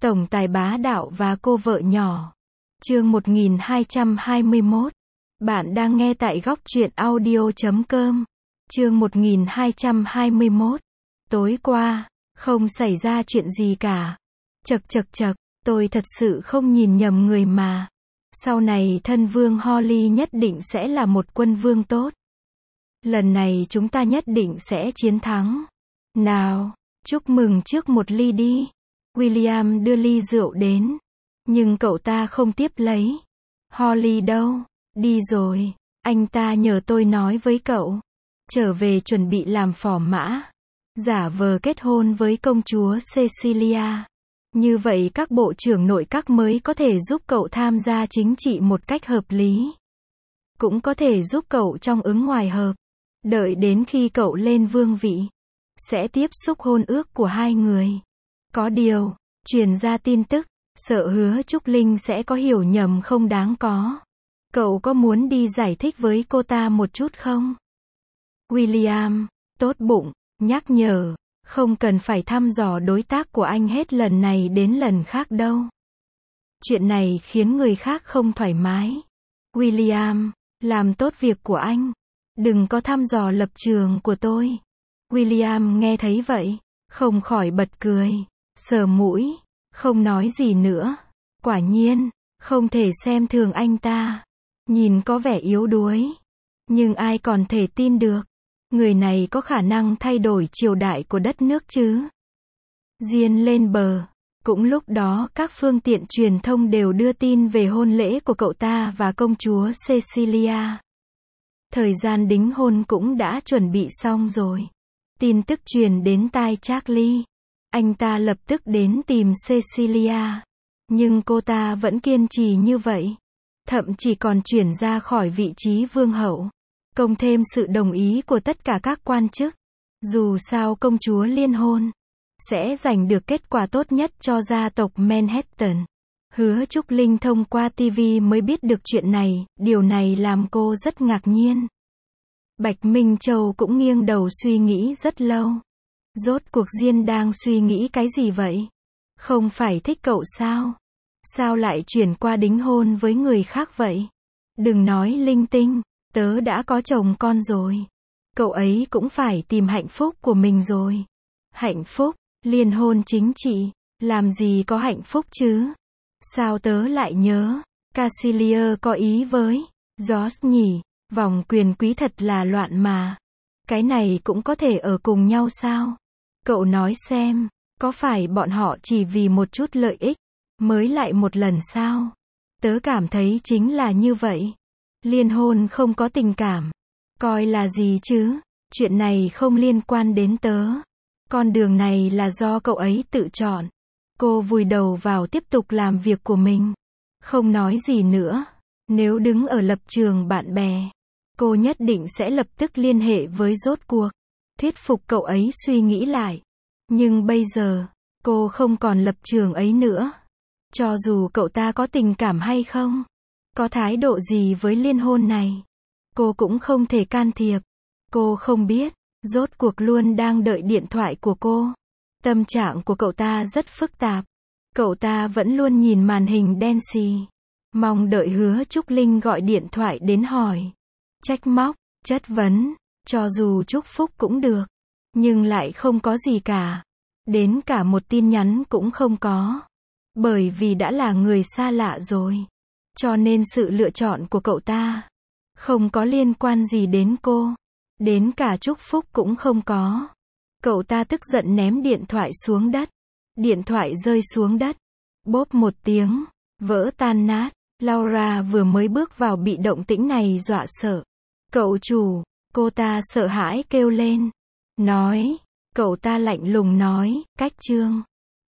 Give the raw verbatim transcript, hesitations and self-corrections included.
Tổng tài bá đạo và cô vợ nhỏ. Chương một nghìn hai trăm hai mươi mốt. Bạn đang nghe tại góc truyện audio chấm com. Chương một nghìn hai trăm hai mươi mốt. Tối qua, không xảy ra chuyện gì cả. Chậc chậc chậc, tôi thật sự không nhìn nhầm người mà. Sau này thân vương Holly nhất định sẽ là một quân vương tốt. Lần này chúng ta nhất định sẽ chiến thắng. Nào, chúc mừng trước một ly đi. William đưa ly rượu đến. Nhưng cậu ta không tiếp lấy. Holly đâu? Đi rồi. Anh ta nhờ tôi nói với cậu. Trở về chuẩn bị làm phò mã. Giả vờ kết hôn với công chúa Cecilia. Như vậy các bộ trưởng nội các mới có thể giúp cậu tham gia chính trị một cách hợp lý. Cũng có thể giúp cậu trong ứng ngoài hợp. Đợi đến khi cậu lên vương vị, sẽ tiếp xúc hôn ước của hai người. Có điều, truyền ra tin tức, sợ Hứa Trúc Linh sẽ có hiểu nhầm không đáng có. Cậu có muốn đi giải thích với cô ta một chút không? William, tốt bụng, nhắc nhở, không cần phải thăm dò đối tác của anh hết lần này đến lần khác đâu. Chuyện này khiến người khác không thoải mái. William, làm tốt việc của anh. Đừng có thăm dò lập trường của tôi. William nghe thấy vậy, không khỏi bật cười, sờ mũi, không nói gì nữa. Quả nhiên, không thể xem thường anh ta. Nhìn có vẻ yếu đuối. Nhưng ai còn thể tin được. Người này có khả năng thay đổi triều đại của đất nước chứ. Diên lên bờ. Cũng lúc đó các phương tiện truyền thông đều đưa tin về hôn lễ của cậu ta và công chúa Cecilia. Thời gian đính hôn cũng đã chuẩn bị xong rồi. Tin tức truyền đến tai Charlie. Anh ta lập tức đến tìm Cecilia. Nhưng cô ta vẫn kiên trì như vậy. Thậm chí còn chuyển ra khỏi vị trí vương hậu. Cộng thêm sự đồng ý của tất cả các quan chức. Dù sao công chúa liên hôn sẽ giành được kết quả tốt nhất cho gia tộc Manhattan. Hứa Trúc Linh thông qua ti vi mới biết được chuyện này, điều này làm cô rất ngạc nhiên. Bạch Minh Châu cũng nghiêng đầu suy nghĩ rất lâu. Rốt cuộc Diên đang suy nghĩ cái gì vậy? Không phải thích cậu sao? Sao lại chuyển qua đính hôn với người khác vậy? Đừng nói linh tinh, tớ đã có chồng con rồi. Cậu ấy cũng phải tìm hạnh phúc của mình rồi. Hạnh phúc, liên hôn chính trị, làm gì có hạnh phúc chứ? Sao tớ lại nhớ, Casimir có ý với George nhỉ? Vòng quyền quý thật là loạn mà. Cái này cũng có thể ở cùng nhau sao? Cậu nói xem, có phải bọn họ chỉ vì một chút lợi ích mới lại một lần sao? Tớ cảm thấy chính là như vậy. Liên hôn không có tình cảm, coi là gì chứ? Chuyện này không liên quan đến tớ. Con đường này là do cậu ấy tự chọn. Cô vùi đầu vào tiếp tục làm việc của mình. Không nói gì nữa. Nếu đứng ở lập trường bạn bè, cô nhất định sẽ lập tức liên hệ với rốt cuộc. Thuyết phục cậu ấy suy nghĩ lại. Nhưng bây giờ, cô không còn lập trường ấy nữa. Cho dù cậu ta có tình cảm hay không, có thái độ gì với liên hôn này, cô cũng không thể can thiệp. Cô không biết, rốt cuộc luôn đang đợi điện thoại của cô. Tâm trạng của cậu ta rất phức tạp. Cậu ta vẫn luôn nhìn màn hình đen xì. Mong đợi Hứa Trúc Linh gọi điện thoại đến hỏi. Trách móc, chất vấn, cho dù chúc phúc cũng được. Nhưng lại không có gì cả. Đến cả một tin nhắn cũng không có. Bởi vì đã là người xa lạ rồi. Cho nên sự lựa chọn của cậu ta không có liên quan gì đến cô. Đến cả chúc phúc cũng không có. Cậu ta tức giận ném điện thoại xuống đất. Điện thoại rơi xuống đất. Bốp một tiếng, vỡ tan nát. Laura vừa mới bước vào bị động tĩnh này dọa sợ. Cậu chủ, cô ta sợ hãi kêu lên. Nói, cậu ta lạnh lùng nói, cách chương.